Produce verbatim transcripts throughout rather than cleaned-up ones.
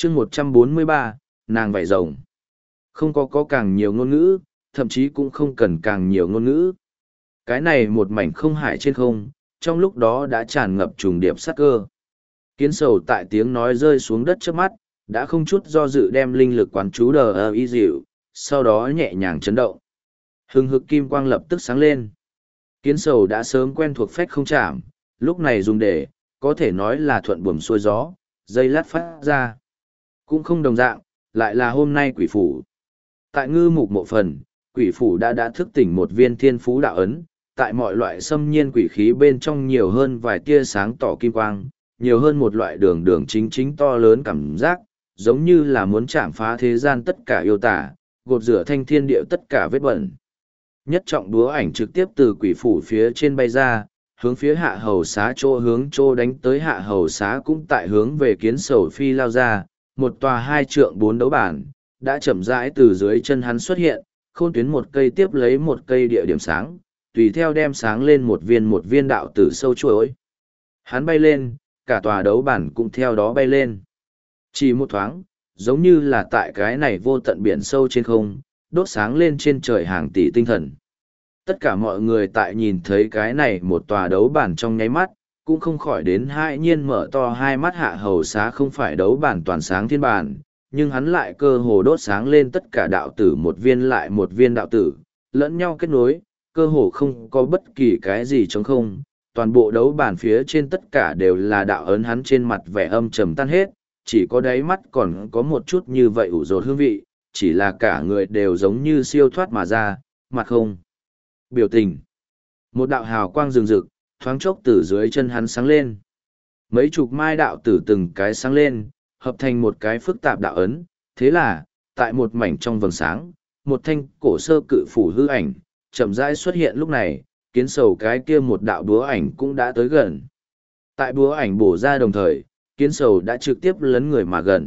chương một trăm bốn mươi ba, nàng vảy rồng. Không có có càng nhiều ngôn ngữ, thậm chí cũng không cần càng nhiều ngôn ngữ. Cái này một mảnh không hải trên không, trong lúc đó đã tràn ngập trùng điệp sát cơ. Kiến sầu tại tiếng nói rơi xuống đất trước mắt, đã không chút do dự đem linh lực quán chú đờ ơ y dịu, sau đó nhẹ nhàng chấn động. Hừng hực kim quang lập tức sáng lên. Kiến sầu đã sớm quen thuộc phách không chạm, lúc này dùng để, có thể nói là thuận buồm xuôi gió, dây lát phát ra. Cũng không đồng dạng, lại là hôm nay quỷ phủ. Tại ngư mục mộ phần, quỷ phủ đã đã thức tỉnh một viên thiên phú đạo ấn, tại mọi loại xâm nhiên quỷ khí bên trong nhiều hơn vài tia sáng tỏ kim quang, nhiều hơn một loại đường đường chính chính to lớn cảm giác, giống như là muốn chạm phá thế gian tất cả yêu tả, gột rửa thanh thiên địa tất cả vết bẩn. Nhất trọng búa ảnh trực tiếp từ quỷ phủ phía trên bay ra, hướng phía hạ hầu xá chỗ hướng chỗ đánh tới hạ hầu xá cũng tại hướng về kiến sầu phi lao ra, một tòa hai trượng bốn đấu bản, đã chậm rãi từ dưới chân hắn xuất hiện, khôn tuyến một cây tiếp lấy một cây địa điểm sáng, tùy theo đem sáng lên một viên một viên đạo tử sâu chuỗi. Hắn bay lên, cả tòa đấu bản cũng theo đó bay lên. Chỉ một thoáng, giống như là tại cái này vô tận biển sâu trên không, đốt sáng lên trên trời hàng tỷ tinh thần. Tất cả mọi người tại nhìn thấy cái này một tòa đấu bản trong nháy mắt, cũng không khỏi đến hai nhiên mở to hai mắt. Hạ hầu xá không phải đấu bản toàn sáng thiên bản, nhưng hắn lại cơ hồ đốt sáng lên tất cả đạo tử một viên lại một viên đạo tử, lẫn nhau kết nối, cơ hồ không có bất kỳ cái gì trống không. Toàn bộ đấu bản phía trên tất cả đều là đạo ấn, hắn trên mặt vẻ âm trầm tan hết, chỉ có đáy mắt còn có một chút như vậy ủ rột hương vị, chỉ là cả người đều giống như siêu thoát mà ra, mặt không biểu tình. Một đạo hào quang rừng rực, thoáng chốc từ dưới chân hắn sáng lên. Mấy chục mai đạo tử từng cái sáng lên, hợp thành một cái phức tạp đạo ấn. Thế là, tại một mảnh trong vầng sáng, một thanh cổ sơ cự phủ hư ảnh, chậm rãi xuất hiện. Lúc này, kiến sầu cái kia một đạo búa ảnh cũng đã tới gần. Tại búa ảnh bổ ra đồng thời, kiến sầu đã trực tiếp lấn người mà gần.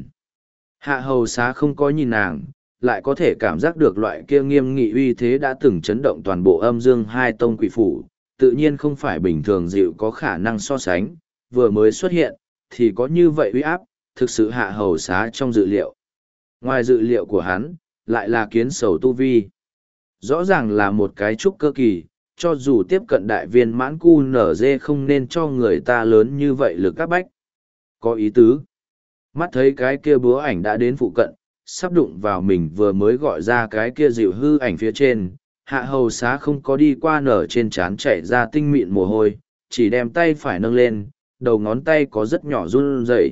Hạ hầu xá không có nhìn nàng, lại có thể cảm giác được loại kia nghiêm nghị uy thế đã từng chấn động toàn bộ âm dương hai tông quỷ phủ, tự nhiên không phải bình thường dịu có khả năng so sánh, vừa mới xuất hiện, thì có như vậy uy áp, thực sự hạ hầu xá trong dự liệu. Ngoài dự liệu của hắn, lại là kiến sầu tu vi. Rõ ràng là một cái trúc cơ kỳ, cho dù tiếp cận đại viên mãn cu nở dê không nên cho người ta lớn như vậy lực các bách. Có ý tứ. Mắt thấy cái kia búa ảnh đã đến phụ cận, sắp đụng vào mình vừa mới gọi ra cái kia dịu hư ảnh phía trên, hạ hầu xá không có đi qua nở trên trán chảy ra tinh mịn mồ hôi, chỉ đem tay phải nâng lên, đầu ngón tay có rất nhỏ run rẩy.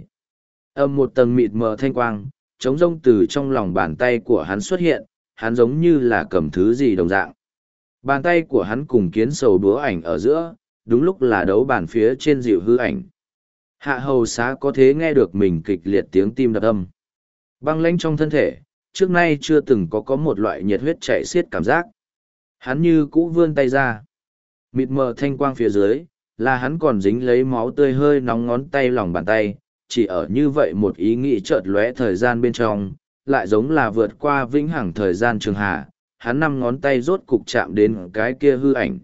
Âm một tầng mịt mờ thanh quang, trống rông từ trong lòng bàn tay của hắn xuất hiện, hắn giống như là cầm thứ gì đồng dạng. Bàn tay của hắn cùng kiến sầu đúa ảnh ở giữa, đúng lúc là đấu bàn phía trên dịu hư ảnh. Hạ hầu xá có thế nghe được mình kịch liệt tiếng tim đập âm. Băng lãnh trong thân thể, trước nay chưa từng có có một loại nhiệt huyết chạy xiết cảm giác. Hắn như cũ vươn tay ra. Mịt mờ thanh quang phía dưới, là hắn còn dính lấy máu tươi hơi nóng ngón tay lòng bàn tay, chỉ ở như vậy một ý nghĩ chợt lóe thời gian bên trong, lại giống là vượt qua vĩnh hằng thời gian trường hạ, hắn năm ngón tay rốt cục chạm đến cái kia hư ảnh.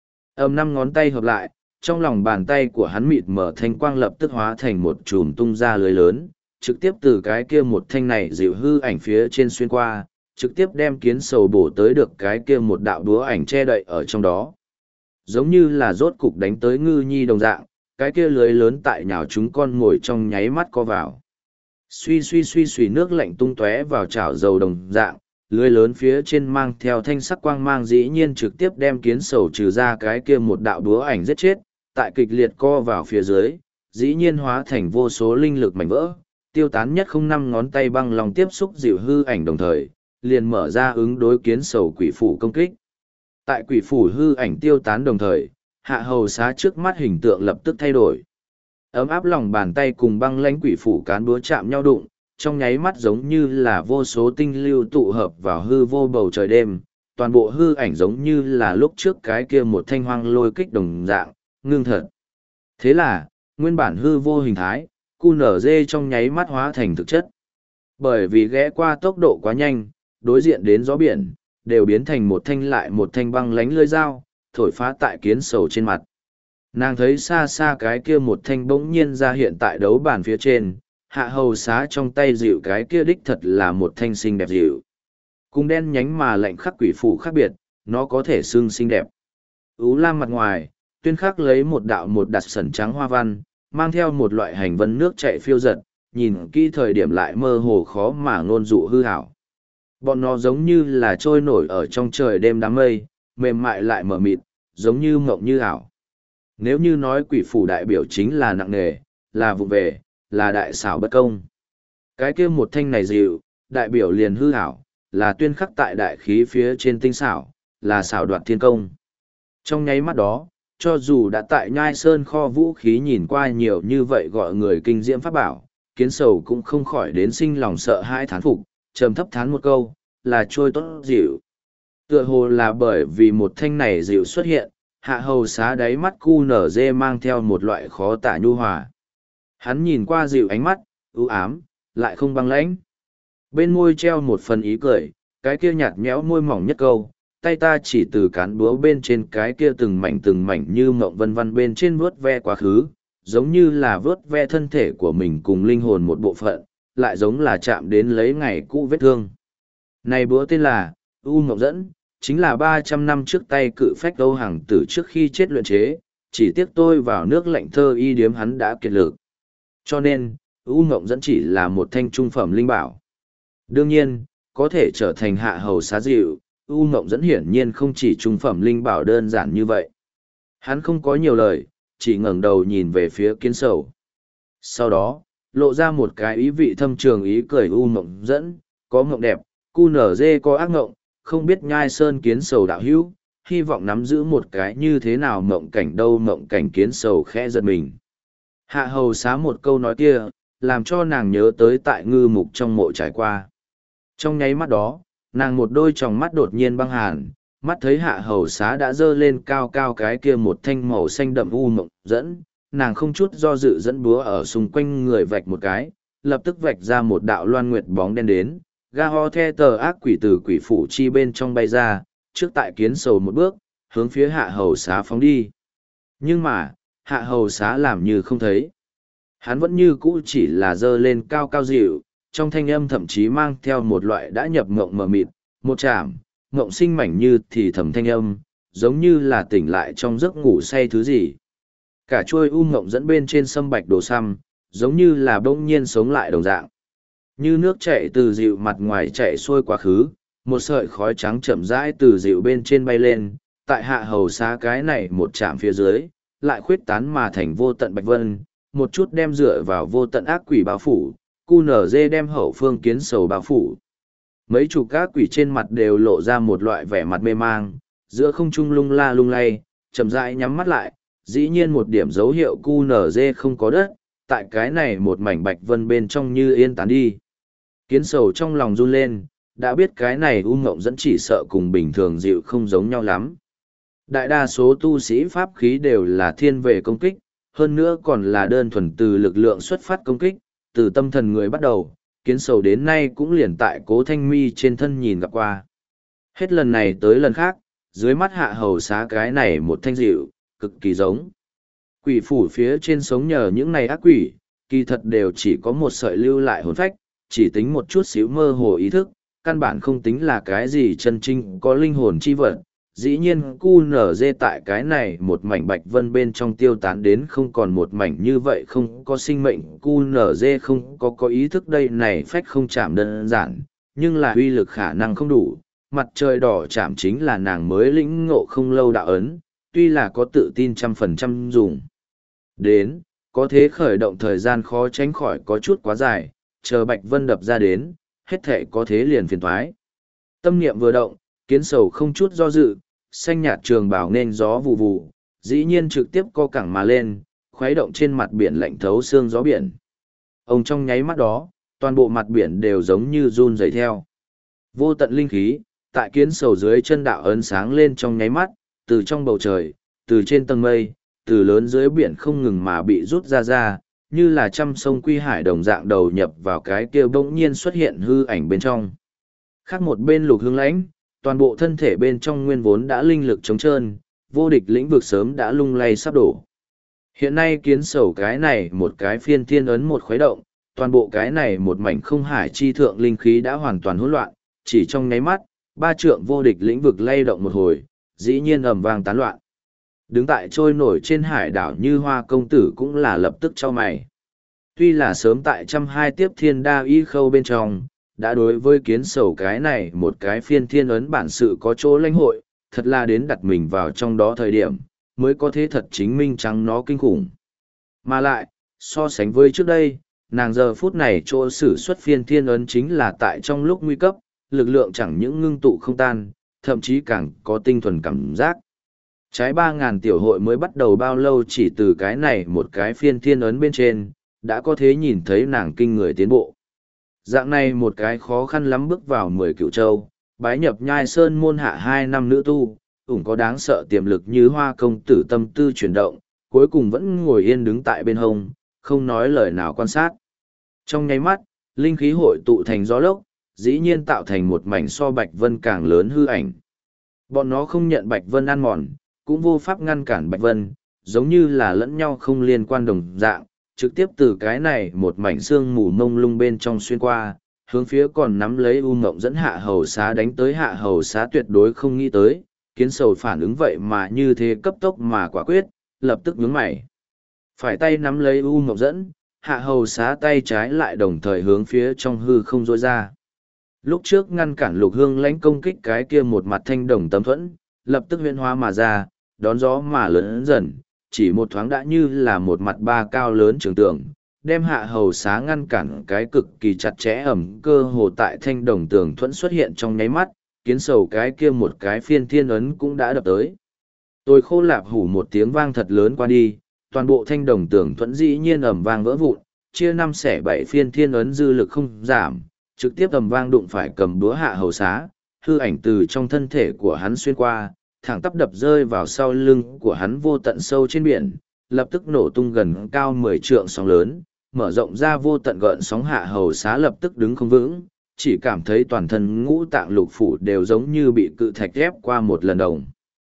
Âm năm ngón tay hợp lại, trong lòng bàn tay của hắn mịt mờ thanh quang lập tức hóa thành một chùm tung ra lưới lớn, trực tiếp từ cái kia một thanh này dịu hư ảnh phía trên xuyên qua, trực tiếp đem kiến sầu bổ tới được cái kia một đạo đúa ảnh che đậy ở trong đó. Giống như là rốt cục đánh tới ngư nhi đồng dạng, cái kia lưới lớn tại nhào chúng con ngồi trong nháy mắt co vào. Suy suy suy suy nước lạnh tung tóe vào chảo dầu đồng dạng, lưới lớn phía trên mang theo thanh sắc quang mang dĩ nhiên trực tiếp đem kiến sầu trừ ra cái kia một đạo đúa ảnh giết chết, tại kịch liệt co vào phía dưới, dĩ nhiên hóa thành vô số linh lực mảnh vỡ, tiêu tán nhất không năm ngón tay băng lòng tiếp xúc dịu hư ảnh đồng thời, liền mở ra ứng đối kiến sầu quỷ phủ công kích. Tại quỷ phủ hư ảnh tiêu tán đồng thời, hạ hầu xá trước mắt hình tượng lập tức thay đổi. Ấm áp lòng bàn tay cùng băng lãnh quỷ phủ cán búa chạm nhau đụng, trong nháy mắt giống như là vô số tinh lưu tụ hợp vào hư vô bầu trời đêm, toàn bộ hư ảnh giống như là lúc trước cái kia một thanh hoang lôi kích đồng dạng, ngưng thật. Thế là, nguyên bản hư vô hình thái, cu nở dê trong nháy mắt hóa thành thực chất. Bởi vì ghé qua tốc độ quá nhanh, đối diện đến gió biển, đều biến thành một thanh lại một thanh băng lánh lưỡi dao, thổi phá tại kiến sầu trên mặt. Nàng thấy xa xa cái kia một thanh bỗng nhiên ra hiện tại đấu bàn phía trên, Hạ hầu xá trong tay dịu cái kia đích thật là một thanh xinh đẹp dịu. Cùng đen nhánh mà lạnh khắc quỷ phủ khác biệt, nó có thể xưng xinh đẹp. Ú lam mặt ngoài, tuyên khắc lấy một đạo một đặt sẩn trắng hoa văn, mang theo một loại hành vân nước chạy phiêu giật, nhìn kỹ thời điểm lại mơ hồ khó mà ngôn dụ hư hảo. Bọn nó giống như là trôi nổi ở trong trời đêm đám mây, mềm mại lại mờ mịt, giống như mộng như ảo. Nếu như nói quỷ phủ đại biểu chính là nặng nề, là vụ về, là đại xảo bất công. Cái kia một thanh này dịu, đại biểu liền hư ảo, là tuyên khắc tại đại khí phía trên tinh xảo, là xảo đoạt thiên công. Trong nháy mắt đó, cho dù đã tại nhai sơn kho vũ khí nhìn qua nhiều như vậy gọi người kinh diễm pháp bảo, kiến sầu cũng không khỏi đến sinh lòng sợ hãi thán phục, trầm thấp thán một câu, là trôi tốt dịu. Tựa hồ là bởi vì một thanh này dịu xuất hiện, hạ hầu xá đáy mắt cu nở dê mang theo một loại khó tả nhu hòa. Hắn nhìn qua dịu ánh mắt, ưu ám, lại không băng lãnh. Bên môi treo một phần ý cười, cái kia nhạt nhẽo môi mỏng nhất câu, tay ta chỉ từ cán búa bên trên cái kia từng mảnh từng mảnh như mộng vân vân bên trên vuốt ve quá khứ, giống như là vuốt ve thân thể của mình cùng linh hồn một bộ phận, lại giống là chạm đến lấy ngày cũ vết thương. Này búa tên là U Mộng Dẫn, chính là ba trăm năm trước tay cự phách Âu Hằng Tử trước khi chết luyện chế, chỉ tiếc tôi vào nước lạnh thơ y điếm hắn đã kiệt lực. Cho nên, U Mộng Dẫn chỉ là một thanh trung phẩm linh bảo. Đương nhiên, có thể trở thành hạ hầu xá dịu, U Mộng Dẫn hiển nhiên không chỉ trung phẩm linh bảo đơn giản như vậy. Hắn không có nhiều lời, chỉ ngẩng đầu nhìn về phía kiến sầu. Sau đó, lộ ra một cái ý vị thâm trường ý cười. U Mộng Dẫn, có mộng đẹp, cu nở dê có ác mộng, không biết nhai sơn kiến sầu đạo hữu, hy vọng nắm giữ một cái như thế nào mộng cảnh đâu. Mộng cảnh kiến sầu khẽ giật mình. Hạ hầu xá một câu nói kia, làm cho nàng nhớ tới tại ngư mục trong mộ trải qua. Trong nháy mắt đó, nàng một đôi tròng mắt đột nhiên băng hàn, mắt thấy hạ hầu xá đã dơ lên cao cao cái kia một thanh màu xanh đậm U Mộng Dẫn, nàng không chút do dự dẫn búa ở xung quanh người vạch một cái, lập tức vạch ra một đạo loan nguyệt bóng đen đến, ga ho the tờ ác quỷ từ quỷ phủ chi bên trong bay ra, trước tại kiến sầu một bước, hướng phía hạ hầu xá phóng đi. Nhưng mà, hạ hầu xá làm như không thấy. Hắn vẫn như cũ chỉ là dơ lên cao cao dịu, trong thanh âm thậm chí mang theo một loại đã nhập ngộng mờ mịt, một chạm, ngộng sinh mảnh như thì thầm thanh âm, giống như là tỉnh lại trong giấc ngủ say thứ gì. Cả chuôi U Mộng Dẫn bên trên sâm bạch đồ xăm, giống như là bỗng nhiên sống lại đồng dạng. Như nước chảy từ dịu mặt ngoài chạy xuôi quá khứ, một sợi khói trắng chậm rãi từ dịu bên trên bay lên, tại hạ hầu xá cái này một chạm phía dưới, lại khuyết tán mà thành vô tận bạch vân, một chút đem dựa vào vô tận ác quỷ bao phủ, cu nở dê đem hậu phương kiến sầu bao phủ. Mấy chục ác quỷ trên mặt đều lộ ra một loại vẻ mặt mê mang, giữa không trung lung la lung lay, chậm rãi nhắm mắt lại, dĩ nhiên một điểm dấu hiệu cu nở dê không có đất, tại cái này một mảnh bạch vân bên trong như yên tán đi. Kiến sầu trong lòng run lên, đã biết cái này U Mộng Dẫn chỉ sợ cùng bình thường dịu không giống nhau lắm. Đại đa số tu sĩ pháp khí đều là thiên về công kích, hơn nữa còn là đơn thuần từ lực lượng xuất phát công kích, từ tâm thần người bắt đầu, kiến sầu đến nay cũng liền tại Cố Thanh Mi trên thân nhìn gặp qua. Hết lần này tới lần khác, dưới mắt hạ hầu xá cái này một thanh dịu, cực kỳ giống. Quỷ phủ phía trên sống nhờ những này ác quỷ, kỳ thật đều chỉ có một sợi lưu lại hồn phách, chỉ tính một chút xíu mơ hồ ý thức, căn bản không tính là cái gì chân chính có linh hồn chi vật. Dĩ nhiên cu nở dê tại cái này một mảnh bạch vân bên trong tiêu tán đến không còn một mảnh như vậy, không có sinh mệnh, cu nở dê không có có ý thức đây này phách không chạm đơn giản, nhưng là uy lực khả năng không đủ. Mặt trời đỏ chạm chính là nàng mới lĩnh ngộ không lâu đạo ấn, tuy là có tự tin trăm phần trăm dùng đến, có thế khởi động thời gian khó tránh khỏi có chút quá dài, chờ bạch vân đập ra đến, hết thể có thế liền phiền thoái. Tâm niệm vừa động, kiến sầu không chút do dự, xanh nhạt trường bào nên gió vù vù, dĩ nhiên trực tiếp co cẳng mà lên, khuấy động trên mặt biển lạnh thấu xương gió biển. Ông trong nháy mắt đó, toàn bộ mặt biển đều giống như run rẩy theo. Vô tận linh khí, tại kiến sầu dưới chân đạo ấn sáng lên trong nháy mắt, từ trong bầu trời, từ trên tầng mây, từ lớn dưới biển không ngừng mà bị rút ra ra, như là trăm sông quy hải đồng dạng đầu nhập vào cái kia bỗng nhiên xuất hiện hư ảnh bên trong. Khác một bên Lục Hương Lãnh, toàn bộ thân thể bên trong nguyên vốn đã linh lực trống trơn, vô địch lĩnh vực sớm đã lung lay sắp đổ. Hiện nay kiến sầu cái này một cái phiên thiên ấn một khuấy động, toàn bộ cái này một mảnh không hải chi thượng linh khí đã hoàn toàn hỗn loạn, chỉ trong nháy mắt, ba trượng vô địch lĩnh vực lay động một hồi, dĩ nhiên ầm vang tán loạn. Đứng tại trôi nổi trên hải đảo Như Hoa công tử cũng là lập tức cho mày. Tuy là sớm tại trăm hai tiếp thiên đa y khâu bên trong, đã đối với kiến sầu cái này một cái phiên thiên ấn bản sự có chỗ lãnh hội, thật là đến đặt mình vào trong đó thời điểm, mới có thế thật chính minh trắng nó kinh khủng. Mà lại, so sánh với trước đây, nàng giờ phút này chỗ sử xuất phiên thiên ấn chính là tại trong lúc nguy cấp, lực lượng chẳng những ngưng tụ không tan, thậm chí càng có tinh thuần cảm giác. Trái ba ngàn tiểu hội mới bắt đầu bao lâu chỉ từ cái này một cái phiên thiên ấn bên trên, đã có thể nhìn thấy nàng kinh người tiến bộ. Dạng này một cái khó khăn lắm bước vào mười cựu châu, bái nhập nhai sơn môn hạ hai năm nữ tu, ủng có đáng sợ tiềm lực như Hoa công tử tâm tư chuyển động, cuối cùng vẫn ngồi yên đứng tại bên hông, không nói lời nào quan sát. Trong nháy mắt, linh khí hội tụ thành gió lốc, dĩ nhiên tạo thành một mảnh so Bạch Vân càng lớn hư ảnh. Bọn nó không nhận Bạch Vân ăn mòn, cũng vô pháp ngăn cản Bạch Vân, giống như là lẫn nhau không liên quan đồng dạng, trực tiếp từ cái này một mảnh xương mù mông lung bên trong xuyên qua, hướng phía còn nắm lấy U Ngộng dẫn Hạ Hầu Xá đánh tới. Hạ Hầu Xá tuyệt đối không nghĩ tới, kiến sầu phản ứng vậy mà như thế cấp tốc mà quả quyết, lập tức nhướng mày. Phải tay nắm lấy U Ngộng dẫn, Hạ Hầu Xá tay trái lại đồng thời hướng phía trong hư không rối ra. Lúc trước ngăn cản Lục Hương Lãnh công kích cái kia một mặt thanh đồng tấm thuẫn, lập tức huyễn hóa mà ra, đón gió mà lớn dần, chỉ một thoáng đã như là một mặt ba cao lớn trường tường, đem Hạ Hầu Xá ngăn cản cái cực kỳ chặt chẽ ẩm cơ hồ tại thanh đồng tường thuẫn xuất hiện trong nháy mắt, kiến sầu cái kia một cái phiên thiên ấn cũng đã đập tới. Tôi khô lạp hủ một tiếng vang thật lớn qua đi, toàn bộ thanh đồng tường thuẫn dĩ nhiên ầm vang vỡ vụn, chia năm xẻ bảy phiên thiên ấn dư lực không giảm, trực tiếp ầm vang đụng phải cầm búa Hạ Hầu Xá, hư ảnh từ trong thân thể của hắn xuyên qua, thẳng tắp đập rơi vào sau lưng của hắn vô tận sâu trên biển, lập tức nổ tung gần cao mười trượng sóng lớn, mở rộng ra vô tận gợn sóng. Hạ Hầu Xá lập tức đứng không vững, chỉ cảm thấy toàn thân ngũ tạng lục phủ đều giống như bị cự thạch ép qua một lần đồng.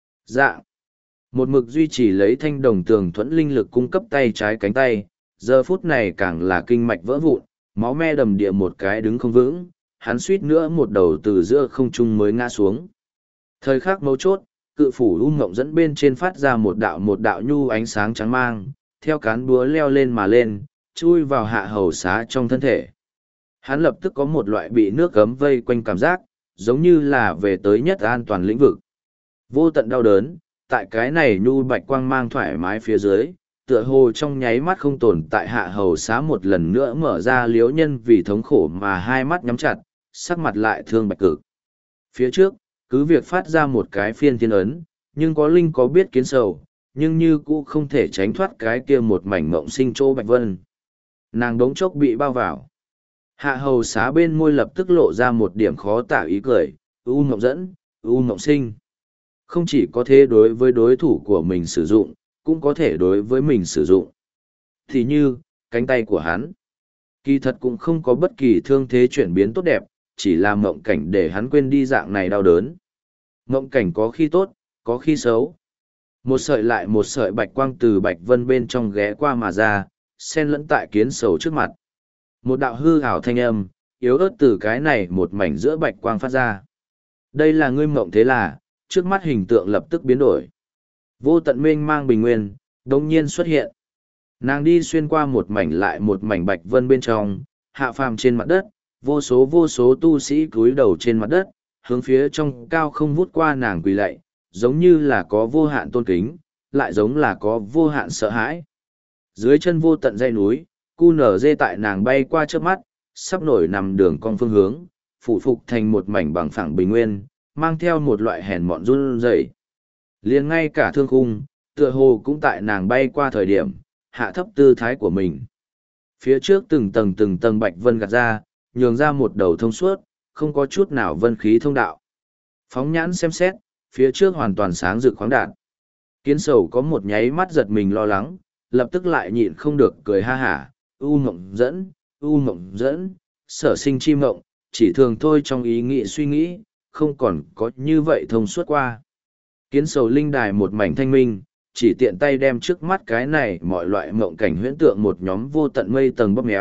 Dạ. Một mực duy trì lấy thanh đồng tường thuẫn linh lực cung cấp tay trái cánh tay, giờ phút này càng là kinh mạch vỡ vụn, máu me đầm địa một cái đứng không vững, hắn suýt nữa một đầu từ giữa không trung mới ngã xuống. Thời khắc mấu chốt, cự phủ U Ngộng dẫn bên trên phát ra một đạo một đạo nhu ánh sáng trắng mang, theo cán búa leo lên mà lên, chui vào Hạ Hầu Xá trong thân thể. Hắn lập tức có một loại bị nước gấm vây quanh cảm giác, giống như là về tới nhất an toàn lĩnh vực. Vô tận đau đớn, tại cái này nhu bạch quang mang thoải mái phía dưới, tựa hồ trong nháy mắt không tồn tại. Hạ Hầu Xá một lần nữa mở ra liếu nhân vì thống khổ mà hai mắt nhắm chặt, sắc mặt lại thương bạch cực. Phía trước, cứ việc phát ra một cái phiên thiên ấn, nhưng có linh có biết kiến sầu, nhưng như cũ không thể tránh thoát cái kia một mảnh mộng sinh chỗ Bạch Vân. Nàng đống chốc bị bao vào. Hạ Hầu Xá bên môi lập tức lộ ra một điểm khó tả ý cười, U Ngộng dẫn, U Ngộng sinh. Không chỉ có thể đối với đối thủ của mình sử dụng, cũng có thể đối với mình sử dụng. Thì như, cánh tay của hắn. Kỳ thật cũng không có bất kỳ thương thế chuyển biến tốt đẹp, chỉ là mộng cảnh để hắn quên đi dạng này đau đớn. Mộng cảnh có khi tốt, có khi xấu. Một sợi lại một sợi bạch quang từ Bạch Vân bên trong ghé qua mà ra, xen lẫn tại kiến sầu trước mặt. Một đạo hư ảo thanh âm, yếu ớt từ cái này một mảnh giữa bạch quang phát ra. Đây là ngươi mộng thế là, trước mắt hình tượng lập tức biến đổi. Vô tận mênh mang bình nguyên, đột nhiên xuất hiện. Nàng đi xuyên qua một mảnh lại một mảnh Bạch Vân bên trong, hạ phàm trên mặt đất, vô số vô số tu sĩ cúi đầu trên mặt đất, hướng phía trong cao không vút qua nàng quỳ lạy, giống như là có vô hạn tôn kính, lại giống là có vô hạn sợ hãi. Dưới chân vô tận dãy núi, cu nở dê tại nàng bay qua trước mắt, sắp nổi nằm đường cong phương hướng, phủ phục thành một mảnh bằng phẳng bình nguyên, mang theo một loại hèn mọn run rẩy. Liền ngay cả thương khung, tựa hồ cũng tại nàng bay qua thời điểm, hạ thấp tư thái của mình. Phía trước từng tầng từng tầng Bạch Vân gạt ra, nhường ra một đầu thông suốt, không có chút nào vân khí thông đạo. Phóng nhãn xem xét, phía trước hoàn toàn sáng rực khoáng đạt. Kiến sầu có một nháy mắt giật mình lo lắng, lập tức lại nhịn không được cười ha hả, U Mộng dẫn, U Mộng dẫn, sở sinh chi mộng, chỉ thường thôi trong ý nghĩ suy nghĩ, không còn có như vậy thông suốt qua. Kiến sầu linh đài một mảnh thanh minh, chỉ tiện tay đem trước mắt cái này mọi loại mộng cảnh huyễn tượng một nhóm vô tận mây tầng bóp méo,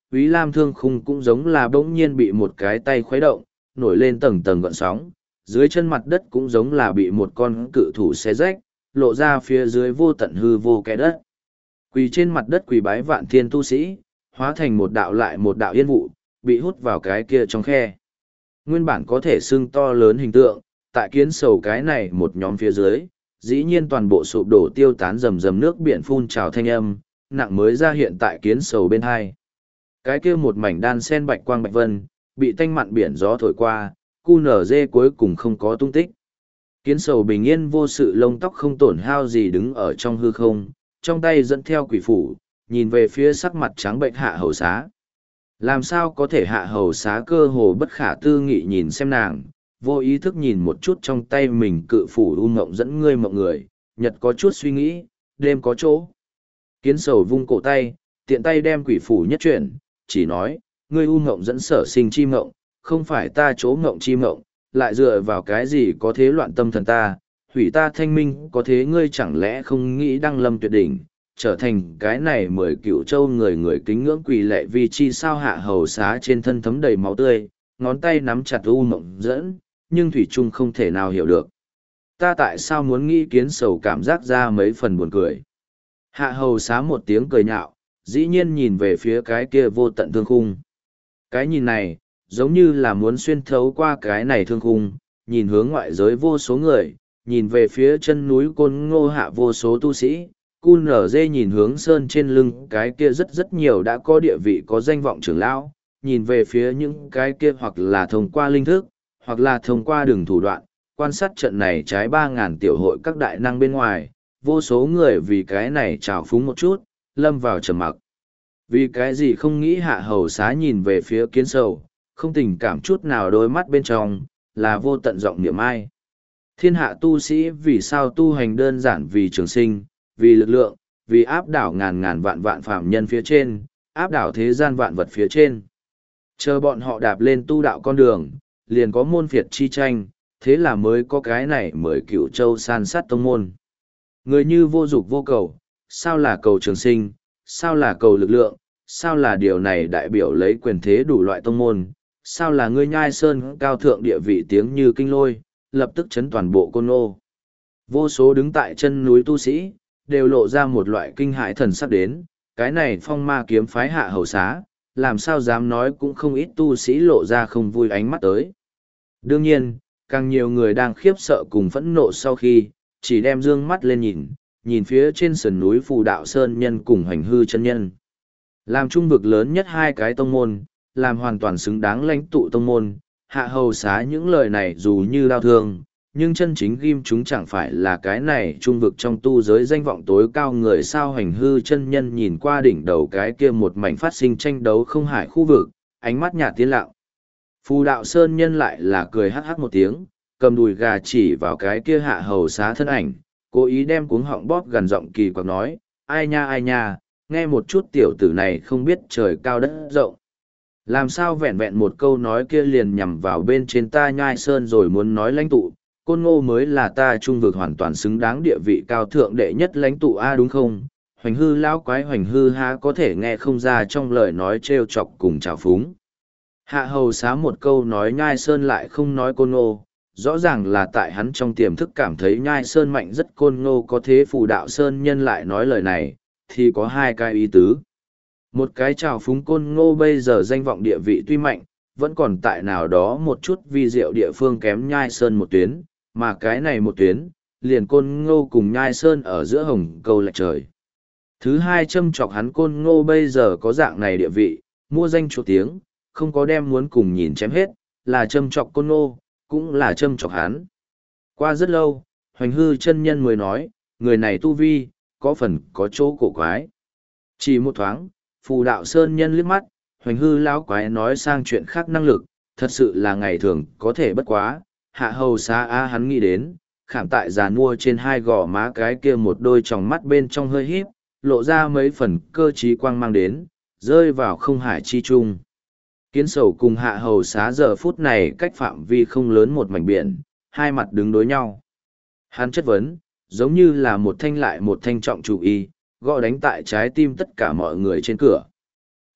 Úy Lam thương khung cũng giống là bỗng nhiên bị một cái tay khuấy động, nổi lên tầng tầng gợn sóng, dưới chân mặt đất cũng giống là bị một con cự thủ xé rách, lộ ra phía dưới vô tận hư vô kẽ đất. Quỳ trên mặt đất quỳ bái vạn thiên tu sĩ, hóa thành một đạo lại một đạo yên vụ, bị hút vào cái kia trong khe. Nguyên bản có thể xưng to lớn hình tượng, tại kiến sầu cái này một nhóm phía dưới, dĩ nhiên toàn bộ sụp đổ tiêu tán rầm rầm nước biển phun trào thanh âm, nặng mới ra hiện tại kiến sầu bên hai. Cái kia một mảnh đan sen bạch quang bạch vân, bị tanh mặn biển gió thổi qua, cu nở dê cuối cùng không có tung tích. Kiến sầu bình yên vô sự lông tóc không tổn hao gì đứng ở trong hư không, trong tay dẫn theo quỷ phủ, nhìn về phía sắc mặt trắng bệnh hạ hầu xá. Làm sao có thể hạ hầu xá cơ hồ bất khả tư nghị nhìn xem nàng, vô ý thức nhìn một chút trong tay mình cự phủ u mộng dẫn ngươi mộng người, nhật có chút suy nghĩ, đêm có chỗ. Kiến sầu vung cổ tay, tiện tay đem quỷ phủ nhất chuyển, chỉ nói, ngươi u mộng dẫn sở sinh chi mộng, không phải ta chỗ mộng chi mộng, lại dựa vào cái gì có thế loạn tâm thần ta, hủy ta thanh minh có thế ngươi chẳng lẽ không nghĩ đăng lâm tuyệt đỉnh, trở thành cái này mười cựu châu người người kính ngưỡng quỳ lệ vì chi sao hạ hầu xá trên thân thấm đầy máu tươi, ngón tay nắm chặt u mộng dẫn, nhưng thủy trung không thể nào hiểu được. Ta tại sao muốn nghĩ kiến sầu cảm giác ra mấy phần buồn cười. Hạ hầu xá một tiếng cười nhạo, dĩ nhiên nhìn về phía cái kia vô tận thương khung. Cái nhìn này, giống như là muốn xuyên thấu qua cái này thương khung, nhìn hướng ngoại giới vô số người, nhìn về phía chân núi côn ngô hạ vô số tu sĩ, cu nở dê nhìn hướng sơn trên lưng cái kia rất rất nhiều đã có địa vị có danh vọng trưởng lão, nhìn về phía những cái kia hoặc là thông qua linh thức, hoặc là thông qua đường thủ đoạn, quan sát trận này trái ba ngàn tiểu hội các đại năng bên ngoài, vô số người vì cái này trào phúng một chút, lâm vào trầm mặc. Vì cái gì không nghĩ hạ hầu xá nhìn về phía kiến sầu, không tình cảm chút nào đôi mắt bên trong, là vô tận giọng niệm ai. Thiên hạ tu sĩ vì sao tu hành đơn giản vì trường sinh, vì lực lượng, vì áp đảo ngàn ngàn vạn vạn phạm nhân phía trên, áp đảo thế gian vạn vật phía trên. Chờ bọn họ đạp lên tu đạo con đường, liền có môn phiệt chi tranh, thế là mới có cái này mới cửu châu san sát tông môn. Người như vô dục vô cầu, sao là cầu trường sinh, sao là cầu lực lượng, sao là điều này đại biểu lấy quyền thế đủ loại tông môn, sao là ngươi nhai sơn cao thượng địa vị tiếng như kinh lôi, lập tức chấn toàn bộ côn ngô. Vô số đứng tại chân núi tu sĩ, đều lộ ra một loại kinh hãi thần sắc đến, cái này phong ma kiếm phái hạ hầu xá, làm sao dám nói cũng không ít tu sĩ lộ ra không vui ánh mắt tới. Đương nhiên, càng nhiều người đang khiếp sợ cùng phẫn nộ sau khi, chỉ đem dương mắt lên nhìn, nhìn phía trên sườn núi phù đạo sơn nhân cùng hành hư chân nhân. Làm trung vực lớn nhất hai cái tông môn, làm hoàn toàn xứng đáng lãnh tụ tông môn, hạ hầu xá những lời này dù như đau thương, nhưng chân chính ghim chúng chẳng phải là cái này trung vực trong tu giới danh vọng tối cao người sao hành hư chân nhân nhìn qua đỉnh đầu cái kia một mảnh phát sinh tranh đấu không hải khu vực, ánh mắt nhạt tiến lặng. Phù đạo sơn nhân lại là cười hắc hắc một tiếng, cầm đùi gà chỉ vào cái kia hạ hầu xá thân ảnh, cố ý đem cuống họng bóp gần giọng kỳ quặc nói, ai nha ai nha, nghe một chút tiểu tử này không biết trời cao đất rộng. Làm sao vẹn vẹn một câu nói kia liền nhằm vào bên trên ta nhai sơn rồi muốn nói lãnh tụ, côn ngô mới là ta trung vực hoàn toàn xứng đáng địa vị cao thượng đệ nhất lãnh tụ a đúng không? Hoành hư lão quái hoành hư há có thể nghe không ra trong lời nói trêu chọc cùng trào phúng. Hạ hầu xá một câu nói nhai sơn lại không nói côn ngô, rõ ràng là tại hắn trong tiềm thức cảm thấy nhai sơn mạnh rất côn ngô có thế phù đạo sơn nhân lại nói lời này, thì có hai cái ý tứ. Một cái trào phúng côn ngô bây giờ danh vọng địa vị tuy mạnh, vẫn còn tại nào đó một chút vi diệu địa phương kém nhai sơn một tuyến, mà cái này một tuyến, liền côn ngô cùng nhai sơn ở giữa hồng câu lệch trời. Thứ hai châm chọc hắn côn ngô bây giờ có dạng này địa vị, mua danh chuột tiếng, không có đem muốn cùng nhìn chém hết, là châm chọc côn ngô, cũng là châm chọc hắn. Qua rất lâu, hoành hư chân nhân mới nói, người này tu vi, có phần có chỗ cổ quái. Chỉ một thoáng, phù đạo sơn nhân liếc mắt, hoành hư lão quái nói sang chuyện khác năng lực, thật sự là ngày thường có thể bất quá, hạ hầu xa a hắn nghĩ đến, khảm tại già nua trên hai gò má cái kia một đôi tròng mắt bên trong hơi híp, lộ ra mấy phần cơ trí quang mang đến, rơi vào không hải chi trung. Kiến sầu cùng hạ hầu xá giờ phút này cách phạm vi không lớn một mảnh biển, hai mặt đứng đối nhau. Hắn chất vấn, giống như là một thanh lại một thanh trọng chủ y, gõ đánh tại trái tim tất cả mọi người trên cửa.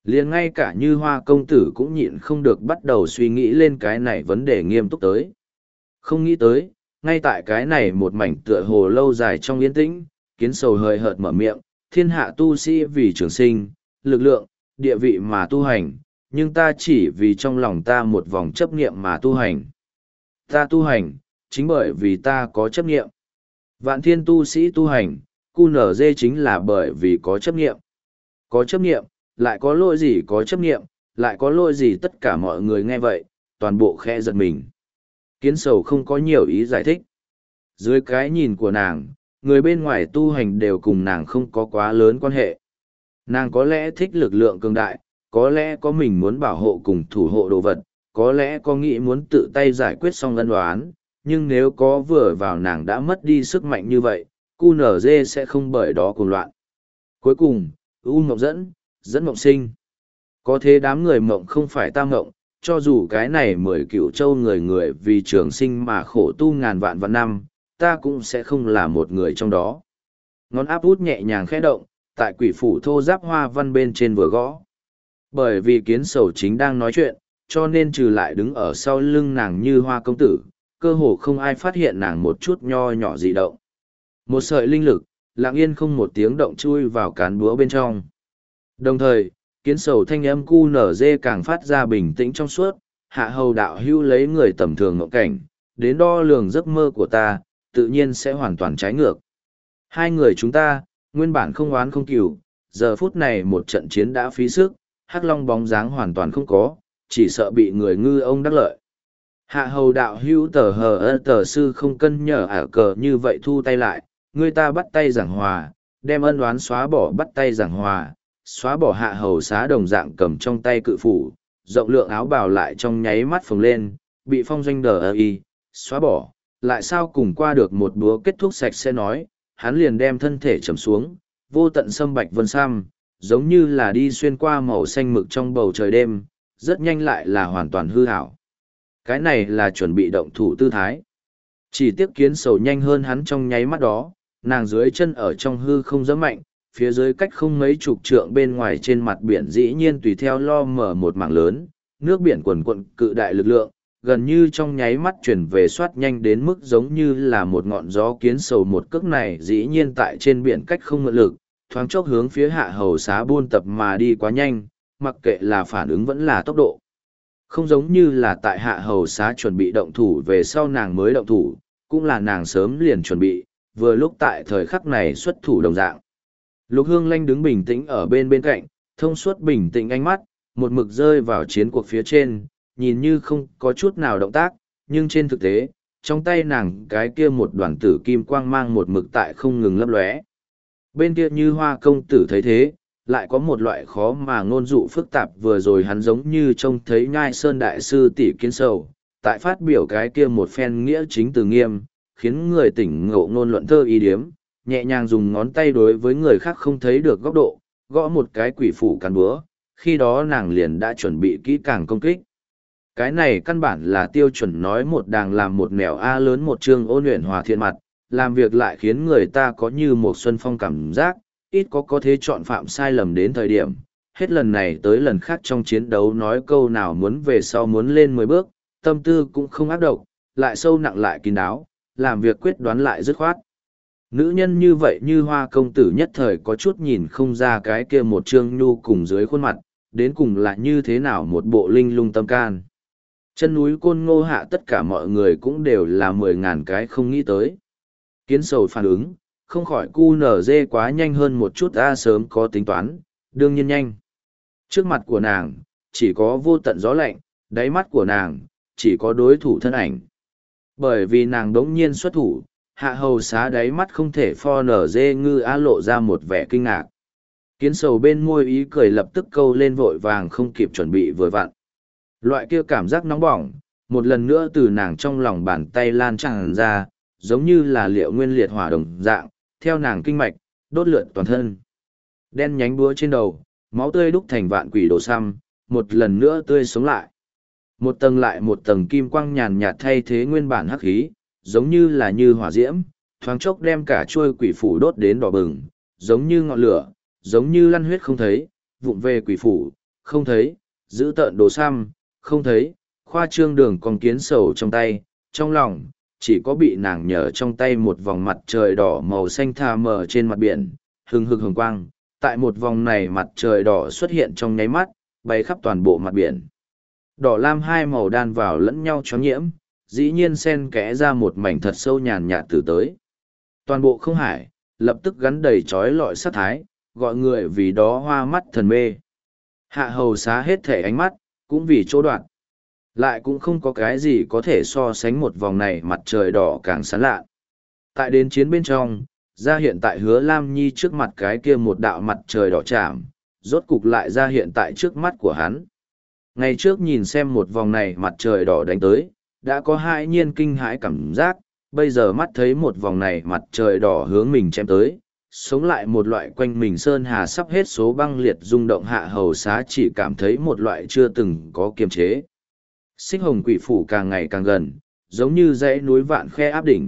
Liền ngay cả Như Hoa công tử cũng nhịn không được bắt đầu suy nghĩ lên cái này vấn đề nghiêm túc tới. Không nghĩ tới, ngay tại cái này một mảnh tựa hồ lâu dài trong yên tĩnh, Kiến Sầu hơi hợt mở miệng, thiên hạ tu sĩ vì trường sinh, lực lượng, địa vị mà tu hành, nhưng ta chỉ vì trong lòng ta một vòng chấp niệm mà tu hành. Ta tu hành, chính bởi vì ta có chấp niệm. Vạn thiên tu sĩ tu hành, cu nở dê chính là bởi vì có chấp niệm. Có chấp niệm, lại có lỗi gì có chấp niệm, lại có lỗi gì tất cả mọi người nghe vậy, toàn bộ khẽ giật mình. Kiến Sầu không có nhiều ý giải thích. Dưới cái nhìn của nàng, người bên ngoài tu hành đều cùng nàng không có quá lớn quan hệ. Nàng có lẽ thích lực lượng cường đại, có lẽ có mình muốn bảo hộ cùng thủ hộ đồ vật, có lẽ có nghĩ muốn tự tay giải quyết xong ân oán, nhưng nếu có vừa vào nàng đã mất đi sức mạnh như vậy, cu nở dê sẽ không bởi đó cuồng loạn. Cuối cùng, U Mộng dẫn, dẫn mộng sinh. Có thế đám người mộng không phải ta mộng, cho dù cái này mười cựu châu người người vì trường sinh mà khổ tu ngàn vạn vạn năm, ta cũng sẽ không là một người trong đó. Ngón áp út nhẹ nhàng khẽ động, tại quỷ phủ thô giáp hoa văn bên trên vừa gõ. Bởi vì Kiến Sầu chính đang nói chuyện, cho nên trừ lại đứng ở sau lưng nàng Như Hoa công tử, cơ hồ không ai phát hiện nàng một chút nho nhỏ dị động. Một sợi linh lực, lặng yên không một tiếng động chui vào cán búa bên trong. Đồng thời, Kiến Sầu thanh âm cu nở dê càng phát ra bình tĩnh trong suốt, hạ hầu đạo hưu lấy người tầm thường ngộ cảnh, đến đo lường giấc mơ của ta, tự nhiên sẽ hoàn toàn trái ngược. Hai người chúng ta, nguyên bản không oán không cừu, giờ phút này một trận chiến đã phí sức, hắc long bóng dáng hoàn toàn không có, chỉ sợ bị người ngư ông đắc lợi. Hạ hầu đạo hưu tờ hờ ơ tờ sư không cân nhở ả cờ như vậy thu tay lại, người ta bắt tay giảng hòa, đem ân oán xóa bỏ bắt tay giảng hòa, xóa bỏ hạ hầu xá đồng dạng cầm trong tay cự phủ, rộng lượng áo bào lại trong nháy mắt phồng lên, bị phong doanh đờ ơ y, xóa bỏ, lại sao cùng qua được một búa kết thúc sạch sẽ nói, hắn liền đem thân thể trầm xuống, vô tận sâm bạch vân sam, giống như là đi xuyên qua màu xanh mực trong bầu trời đêm, rất nhanh lại là hoàn toàn hư hảo. Cái này là chuẩn bị động thủ tư thái. Chỉ tiếc Kiến Sầu nhanh hơn hắn trong nháy mắt đó, nàng dưới chân ở trong hư không giẫm mạnh, phía dưới cách không mấy chục trượng bên ngoài trên mặt biển dĩ nhiên tùy theo lo mở một mảng lớn, nước biển quần quận cự đại lực lượng, gần như trong nháy mắt chuyển về soát nhanh đến mức giống như là một ngọn gió. Kiến Sầu một cước này dĩ nhiên tại trên biển cách không mượn lực, thoáng chốc hướng phía hạ hầu xá buôn tập mà đi quá nhanh, mặc kệ là phản ứng vẫn là tốc độ. Không giống như là tại hạ hầu xá chuẩn bị động thủ về sau nàng mới động thủ, cũng là nàng sớm liền chuẩn bị, vừa lúc tại thời khắc này xuất thủ đồng dạng. Lục Hương Lanh đứng bình tĩnh ở bên bên cạnh, thông suốt bình tĩnh ánh mắt, một mực rơi vào chiến cuộc phía trên, nhìn như không có chút nào động tác, nhưng trên thực tế, trong tay nàng cái kia một đoàn tử kim quang mang một mực tại không ngừng lấp lóe. Bên kia Như Hoa công tử thấy thế, lại có một loại khó mà ngôn dụ phức tạp, vừa rồi hắn giống như trông thấy Nhai Sơn đại sư tỷ Kiến Sầu, tại phát biểu cái kia một phen nghĩa chính từ nghiêm, khiến người tỉnh ngộ ngôn luận thơ ý điếm, nhẹ nhàng dùng ngón tay đối với người khác không thấy được góc độ, gõ một cái quỷ phủ cán búa, khi đó nàng liền đã chuẩn bị kỹ càng công kích. Cái này căn bản là tiêu chuẩn nói một đàng làm một mèo A lớn một chương ôn luyện hòa thiện mặt, làm việc lại khiến người ta có như một xuân phong cảm giác, ít có có thế chọn phạm sai lầm đến thời điểm. Hết lần này tới lần khác trong chiến đấu nói câu nào muốn về sau muốn lên mười bước, tâm tư cũng không ác độc, lại sâu nặng lại kín đáo, làm việc quyết đoán lại dứt khoát. Nữ nhân như vậy Như Hoa công tử nhất thời có chút nhìn không ra cái kia một trương nhu cùng dưới khuôn mặt, đến cùng là như thế nào một bộ linh lung tâm can. Chân núi Côn Ngô hạ tất cả mọi người cũng đều là mười ngàn cái không nghĩ tới. Kiến Sầu phản ứng, không khỏi cu nở dê quá nhanh hơn một chút, a sớm có tính toán, đương nhiên nhanh. Trước mặt của nàng, chỉ có vô tận gió lạnh, đáy mắt của nàng, chỉ có đối thủ thân ảnh. Bởi vì nàng đống nhiên xuất thủ, hạ hầu xá đáy mắt không thể pho nở dê ngư á lộ ra một vẻ kinh ngạc. Kiến Sầu bên môi ý cười lập tức câu lên vội vàng không kịp chuẩn bị vừa vặn. Loại kia cảm giác nóng bỏng, một lần nữa từ nàng trong lòng bàn tay lan tràn ra, giống như là liệu nguyên liệt hỏa đồng dạng, theo nàng kinh mạch, đốt lượn toàn thân. Đen nhánh búa trên đầu, máu tươi đúc thành vạn quỷ đồ xăm, một lần nữa tươi sống lại. Một tầng lại một tầng kim quang nhàn nhạt thay thế nguyên bản hắc khí, giống như là như hỏa diễm, thoáng chốc đem cả chuôi quỷ phủ đốt đến đỏ bừng, giống như ngọn lửa, giống như lăn huyết không thấy, vụng về quỷ phủ, không thấy, giữ tợn đồ xăm, không thấy, khoa trương đường còn kiến sầu trong tay, trong lòng, chỉ có bị nàng nhờ trong tay một vòng mặt trời đỏ màu xanh thà mờ trên mặt biển, hừng hực hừng quang, tại một vòng này mặt trời đỏ xuất hiện trong nháy mắt, bay khắp toàn bộ mặt biển. Đỏ lam hai màu đan vào lẫn nhau choáng nhiễm, dĩ nhiên xen kẽ ra một mảnh thật sâu nhàn nhạt từ tới. Toàn bộ không hải, lập tức gắn đầy trói lọi sát thái, gọi người vì đó hoa mắt thần mê. Hạ hầu xá hết thể ánh mắt, cũng vì chỗ đoạn. Lại cũng không có cái gì có thể so sánh một vòng này mặt trời đỏ càng sáng lạ. Tại đến chiến bên trong, ra hiện tại Hứa Lam Nhi trước mặt cái kia một đạo mặt trời đỏ chạm, rốt cục lại ra hiện tại trước mắt của hắn. Ngày trước nhìn xem một vòng này mặt trời đỏ đánh tới, đã có hãi nhiên kinh hãi cảm giác, bây giờ mắt thấy một vòng này mặt trời đỏ hướng mình chém tới, sống lại một loại quanh mình sơn hà sắp hết số băng liệt rung động hạ hầu xá chỉ cảm thấy một loại chưa từng có kiềm chế. Xích hồng quỷ phủ càng ngày càng gần, giống như dãy núi vạn khe áp đỉnh.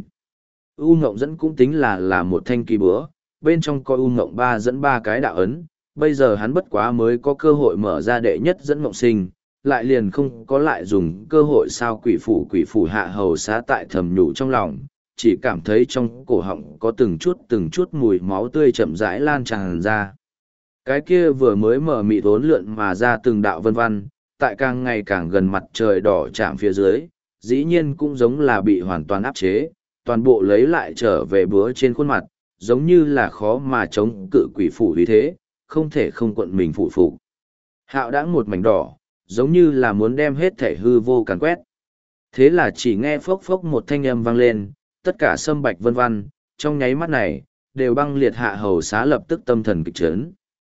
U Ngộng dẫn cũng tính là là một thanh kỳ búa, bên trong có U Ngộng ba dẫn ba cái đạo ấn, bây giờ hắn bất quá mới có cơ hội mở ra đệ nhất dẫn Ngộng sinh, lại liền không có lại dùng cơ hội sao quỷ phủ quỷ phủ hạ hầu xá tại thầm nhủ trong lòng, chỉ cảm thấy trong cổ họng có từng chút từng chút mùi máu tươi chậm rãi lan tràn ra. Cái kia vừa mới mở mịt vốn lượn mà ra từng đạo vân văn, tại càng ngày càng gần mặt trời đỏ chạm phía dưới, dĩ nhiên cũng giống là bị hoàn toàn áp chế, toàn bộ lấy lại trở về búa trên khuôn mặt, giống như là khó mà chống cự quỷ phủ vì thế, không thể không quận mình phụ phục. Hạo đãng một mảnh đỏ, giống như là muốn đem hết thể hư vô càn quét. Thế là chỉ nghe phốc phốc một thanh âm vang lên, tất cả sâm bạch vân văn, trong nháy mắt này, đều băng liệt hạ hầu xá lập tức tâm thần kịch chấn.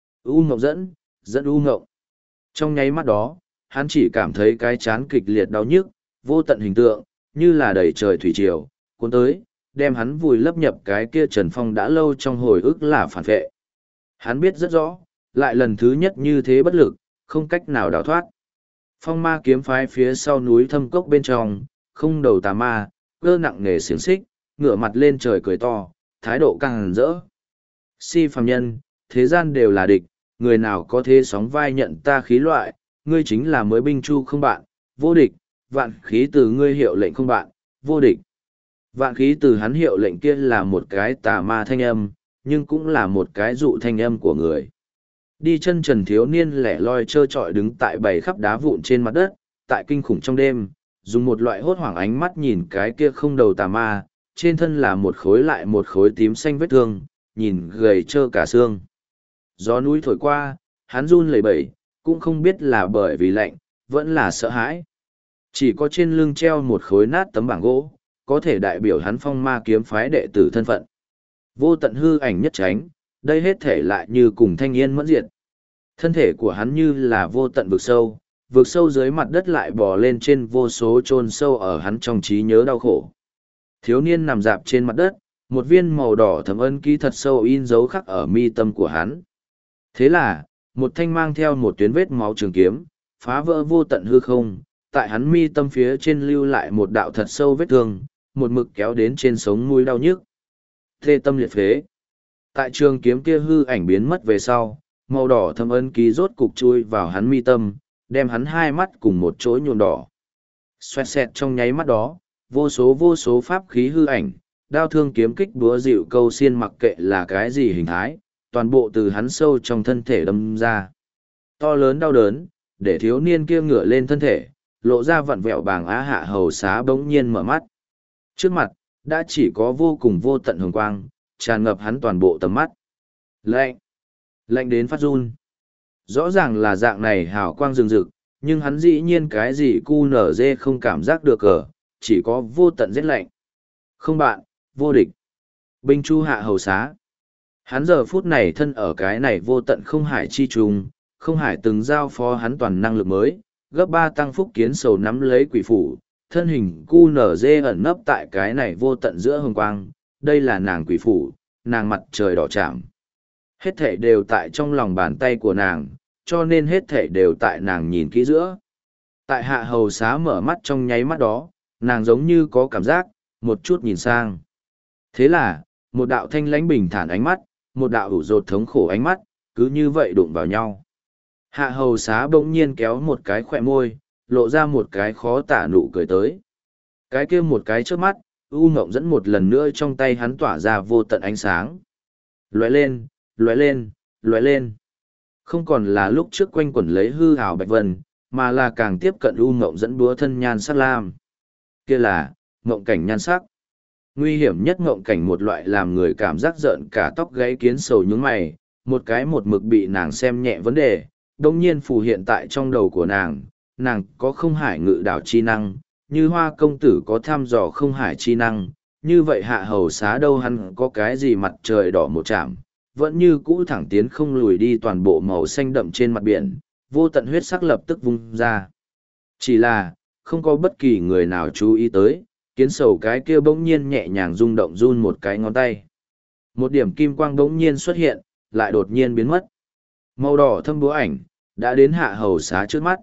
U Ngộng dẫn, dẫn U Ngộng. Trong nháy mắt đó, hắn chỉ cảm thấy cái chán kịch liệt đau nhức, vô tận hình tượng, như là đầy trời thủy triều, cuốn tới, đem hắn vùi lấp nhập cái kia Trần Phong đã lâu trong hồi ức là phản vệ. Hắn biết rất rõ, lại lần thứ nhất như thế bất lực, không cách nào đào thoát. Phong ma kiếm phái phía sau núi thâm cốc bên trong, không đầu tà ma, cơ nặng nề xiềng xích, ngửa mặt lên trời cười to, thái độ càng hẳn rỡ. Si phàm nhân, thế gian đều là địch, người nào có thể sóng vai nhận ta khí loại, ngươi chính là mới binh chu không bạn, vô địch, vạn khí từ ngươi hiệu lệnh không bạn, vô địch. Vạn khí từ hắn hiệu lệnh kia là một cái tà ma thanh âm, nhưng cũng là một cái dụ thanh âm của người. Đi chân trần thiếu niên lẻ loi trơ trọi đứng tại bầy khắp đá vụn trên mặt đất, tại kinh khủng trong đêm, dùng một loại hốt hoảng ánh mắt nhìn cái kia không đầu tà ma, trên thân là một khối lại một khối tím xanh vết thương, nhìn gầy trơ cả xương. Gió núi thổi qua, hắn run lẩy bẩy, cũng không biết là bởi vì lạnh, vẫn là sợ hãi. Chỉ có trên lưng treo một khối nát tấm bảng gỗ, có thể đại biểu hắn phong ma kiếm phái đệ tử thân phận. Vô tận hư ảnh nhất tránh, đây hết thể lại như cùng thanh yên mẫn diệt. Thân thể của hắn như là vô tận vực sâu, vực sâu dưới mặt đất lại bò lên trên vô số chôn sâu ở hắn trong trí nhớ đau khổ. Thiếu niên nằm dạp trên mặt đất, một viên màu đỏ thấm ân ký thật sâu in dấu khắc ở mi tâm của hắn. Thế là, một thanh mang theo một tuyến vết máu trường kiếm, phá vỡ vô tận hư không, tại hắn mi tâm phía trên lưu lại một đạo thật sâu vết thương, một mực kéo đến trên sống mũi đau nhức. Thê tâm liệt phế. Tại trường kiếm kia hư ảnh biến mất về sau, màu đỏ thâm ân ký rốt cục chui vào hắn mi tâm, đem hắn hai mắt cùng một chỗ nhuộm đỏ. Xoẹt xẹt trong nháy mắt đó, vô số vô số pháp khí hư ảnh, đao thương kiếm kích búa dịu câu xiên mặc kệ là cái gì hình thái, toàn bộ từ hắn sâu trong thân thể đâm ra. To lớn đau đớn, để thiếu niên kia ngửa lên thân thể, lộ ra vặn vẹo bàng á hạ hầu xá bỗng nhiên mở mắt. Trước mặt, đã chỉ có vô cùng vô tận hồng quang, tràn ngập hắn toàn bộ tầm mắt. Lạnh! Lạnh đến phát run. Rõ ràng là dạng này hào quang rừng rực, nhưng hắn dĩ nhiên cái gì cu nở dê không cảm giác được ở, chỉ có vô tận rét lạnh. Không bạn, vô địch. Binh chu hạ hầu xá. Hắn giờ phút này thân ở cái này vô tận không hải chi trùng, không hải từng giao phó hắn toàn năng lực mới, gấp ba tăng phúc kiến sầu nắm lấy quỷ phủ, thân hình cu nở dê ẩn nấp tại cái này vô tận giữa hồng quang, đây là nàng quỷ phủ, nàng mặt trời đỏ chạm. Hết thể đều tại trong lòng bàn tay của nàng, cho nên hết thể đều tại nàng nhìn kỹ giữa. Tại hạ hầu xá mở mắt trong nháy mắt đó, nàng giống như có cảm giác, một chút nhìn sang. Thế là, một đạo thanh lãnh bình thản ánh mắt, một đạo ủ rột thống khổ ánh mắt, cứ như vậy đụng vào nhau. Hạ hầu xá bỗng nhiên kéo một cái khỏe môi, lộ ra một cái khó tả nụ cười tới. Cái kia một cái trước mắt, U Ngộng dẫn một lần nữa trong tay hắn tỏa ra vô tận ánh sáng. Lóe lên, lóe lên, lóe lên. Không còn là lúc trước quanh quẩn lấy hư ảo bạch vân, mà là càng tiếp cận U Ngộng dẫn búa thân nhan sắc lam. Kia là, ngộng cảnh nhan sắc. Nguy hiểm nhất ngộng cảnh một loại làm người cảm giác rợn cả tóc gáy kiến sầu nhướng mày, một cái một mực bị nàng xem nhẹ vấn đề, đông nhiên phù hiện tại trong đầu của nàng, nàng có không hải ngự đảo chi năng, như hoa công tử có thăm dò không hải chi năng, như vậy hạ hầu xá đâu hắn có cái gì mặt trời đỏ một chạm, vẫn như cũ thẳng tiến không lùi đi toàn bộ màu xanh đậm trên mặt biển, vô tận huyết sắc lập tức vung ra. Chỉ là, không có bất kỳ người nào chú ý tới, kiến sầu cái kia bỗng nhiên nhẹ nhàng rung động run một cái ngón tay. Một điểm kim quang bỗng nhiên xuất hiện, lại đột nhiên biến mất. Màu đỏ thâm búa ảnh, đã đến hạ hầu xá trước mắt.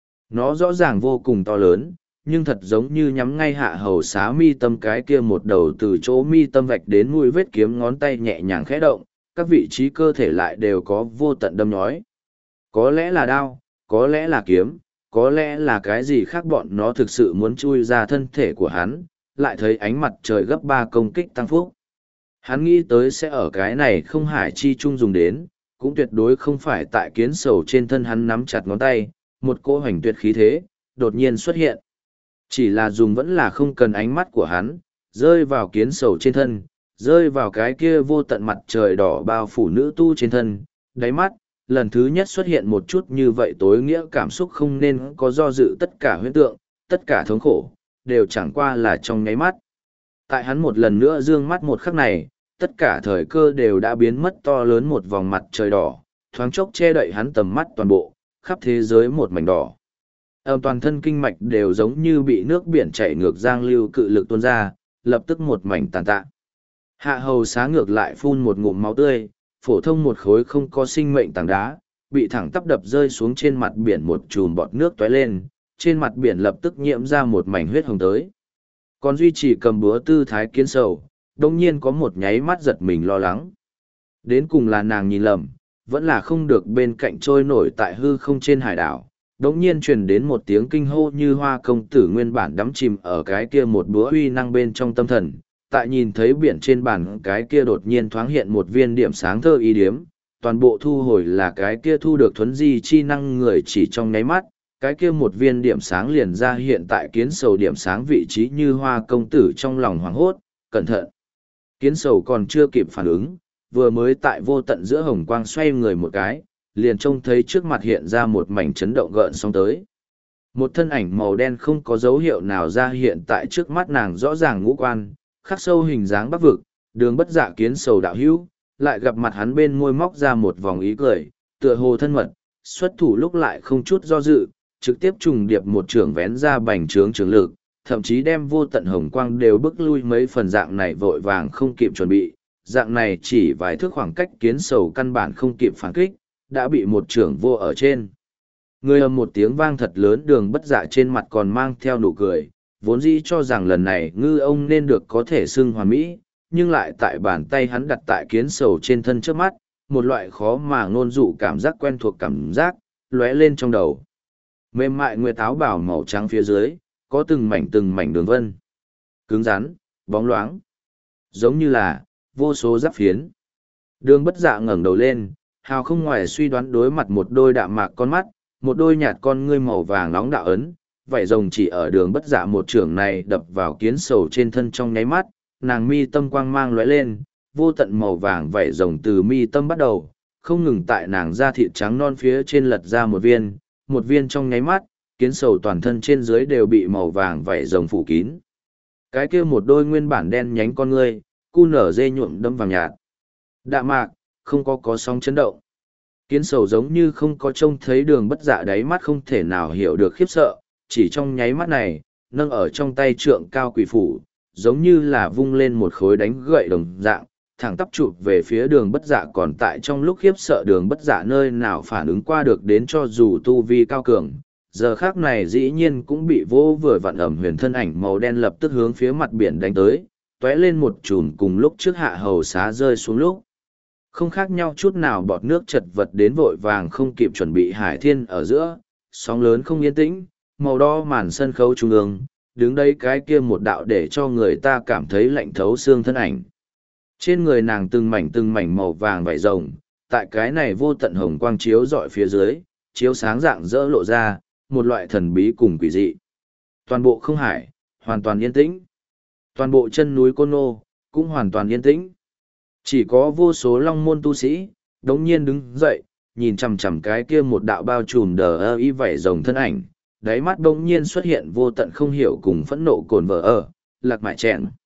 Nó rõ ràng vô cùng to lớn, nhưng thật giống như nhắm ngay hạ hầu xá mi tâm cái kia một đầu từ chỗ mi tâm vạch đến mũi vết kiếm ngón tay nhẹ nhàng khẽ động, các vị trí cơ thể lại đều có vô tận đâm nhói. Có lẽ là đao, có lẽ là kiếm, có lẽ là cái gì khác bọn nó thực sự muốn chui ra thân thể của hắn, lại thấy ánh mặt trời gấp ba công kích tăng phúc. Hắn nghĩ tới sẽ ở cái này không hải chi chung dùng đến, cũng tuyệt đối không phải tại kiến sầu trên thân hắn nắm chặt ngón tay, một cỗ hoành tuyệt khí thế, đột nhiên xuất hiện. Chỉ là dùng vẫn là không cần ánh mắt của hắn, rơi vào kiến sầu trên thân, rơi vào cái kia vô tận mặt trời đỏ bao phủ nữ tu trên thân, đáy mắt, lần thứ nhất xuất hiện một chút như vậy tối nghĩa cảm xúc không nên có do dự tất cả huyễn tượng, tất cả thống khổ, đều chẳng qua là trong nháy mắt. Tại hắn một lần nữa dương mắt một khắc này, tất cả thời cơ đều đã biến mất to lớn một vòng mặt trời đỏ, thoáng chốc che đậy hắn tầm mắt toàn bộ, khắp thế giới một mảnh đỏ. Âm toàn thân kinh mạch đều giống như bị nước biển chảy ngược giang lưu cự lực tuôn ra, lập tức một mảnh tàn tạ. Hạ hầu xá ngược lại phun một ngụm máu tươi, phổ thông một khối không có sinh mệnh tảng đá, bị thẳng tắp đập rơi xuống trên mặt biển một chùm bọt nước tóe lên, trên mặt biển lập tức nhiễm ra một mảnh huyết hồng tới. Còn duy trì cầm búa tư thái kiến sầu, đông nhiên có một nháy mắt giật mình lo lắng. Đến cùng là nàng nhìn lầm, vẫn là không được bên cạnh trôi nổi tại hư không trên hải đảo. Đống nhiên truyền đến một tiếng kinh hô như hoa công tử nguyên bản đắm chìm ở cái kia một búa uy năng bên trong tâm thần. Tại nhìn thấy biển trên bàn cái kia đột nhiên thoáng hiện một viên điểm sáng thơ ý điếm, toàn bộ thu hồi là cái kia thu được thuấn di chi năng người chỉ trong nháy mắt, cái kia một viên điểm sáng liền ra hiện tại kiến sầu điểm sáng vị trí như hoa công tử trong lòng hoảng hốt, cẩn thận. Kiến sầu còn chưa kịp phản ứng, vừa mới tại vô tận giữa hồng quang xoay người một cái, liền trông thấy trước mặt hiện ra một mảnh chấn động gợn sóng tới. Một thân ảnh màu đen không có dấu hiệu nào ra hiện tại trước mắt nàng rõ ràng ngũ quan, khắc sâu hình dáng bắc vực, đường bất dạ kiến sầu đạo hữu, lại gặp mặt hắn bên môi móc ra một vòng ý cười, tựa hồ thân mật, xuất thủ lúc lại không chút do dự, trực tiếp trùng điệp một trưởng vén ra bành trướng trường lực, thậm chí đem vô tận hồng quang đều bức lui mấy phần dạng này vội vàng không kịp chuẩn bị, dạng này chỉ vài thước khoảng cách kiến sầu căn bản không kịp phản kích, đã bị một trưởng vô ở trên. Người ầm một tiếng vang thật lớn đường bất dạ trên mặt còn mang theo nụ cười, vốn dĩ cho rằng lần này ngư ông nên được có thể xưng hoàn mỹ, nhưng lại tại bàn tay hắn đặt tại kiến sầu trên thân trước mắt, một loại khó mà ngôn dụ cảm giác quen thuộc cảm giác, lóe lên trong đầu. Mềm mại nguyệt áo bảo màu trắng phía dưới, có từng mảnh từng mảnh đường vân. Cứng rắn, bóng loáng. Giống như là, vô số giáp phiến. Đường bất dạ ngẩng đầu lên, hào không ngoài suy đoán đối mặt một đôi đạm mạc con mắt, một đôi nhạt con ngươi màu vàng nóng đạo ấn, vảy rồng chỉ ở đường bất dạ một trường này đập vào kiến sầu trên thân trong nháy mắt, nàng mi tâm quang mang lóe lên, vô tận màu vàng vảy rồng từ mi tâm bắt đầu, không ngừng tại nàng da thịt trắng non phía trên lật ra một viên, một viên trong nháy mắt, kiến sầu toàn thân trên dưới đều bị màu vàng vảy rồng phủ kín. Cái kia một đôi nguyên bản đen nhánh con ngươi, cu nở dê nhuộm đâm vàng nhạt. Đạm mạc, không có có sóng chấn động. Kiến sầu giống như không có trông thấy đường bất dạ đáy mắt không thể nào hiểu được khiếp sợ, chỉ trong nháy mắt này, nâng ở trong tay trượng cao quỷ phủ, giống như là vung lên một khối đánh gậy đồng dạng, thẳng tắp chụp về phía đường bất dạ còn tại trong lúc khiếp sợ đường bất dạ nơi nào phản ứng qua được đến cho dù tu vi cao cường. Giờ khác này dĩ nhiên cũng bị vô vừa vặn ẩm huyền thân ảnh màu đen lập tức hướng phía mặt biển đánh tới, tóe lên một chùm cùng lúc trước hạ hầu xá rơi xuống lúc. Không khác nhau chút nào bọt nước chật vật đến vội vàng không kịp chuẩn bị hải thiên ở giữa, sóng lớn không yên tĩnh, màu đo màn sân khấu trung ương, đứng đây cái kia một đạo để cho người ta cảm thấy lạnh thấu xương thân ảnh. Trên người nàng từng mảnh từng mảnh màu vàng vảy rồng, tại cái này vô tận hồng quang chiếu rọi phía dưới, chiếu sáng dạng dỡ lộ ra, một loại thần bí cùng quỷ dị. Toàn bộ không hải, hoàn toàn yên tĩnh. Toàn bộ chân núi Côn Nô, cũng hoàn toàn yên tĩnh. Chỉ có vô số long môn tu sĩ, đống nhiên đứng dậy, nhìn chằm chằm cái kia một đạo bao trùm đờ ơ y vảy rồng thân ảnh, đáy mắt đống nhiên xuất hiện vô tận không hiểu cùng phẫn nộ cồn vỡ ở, lạc mại chèn.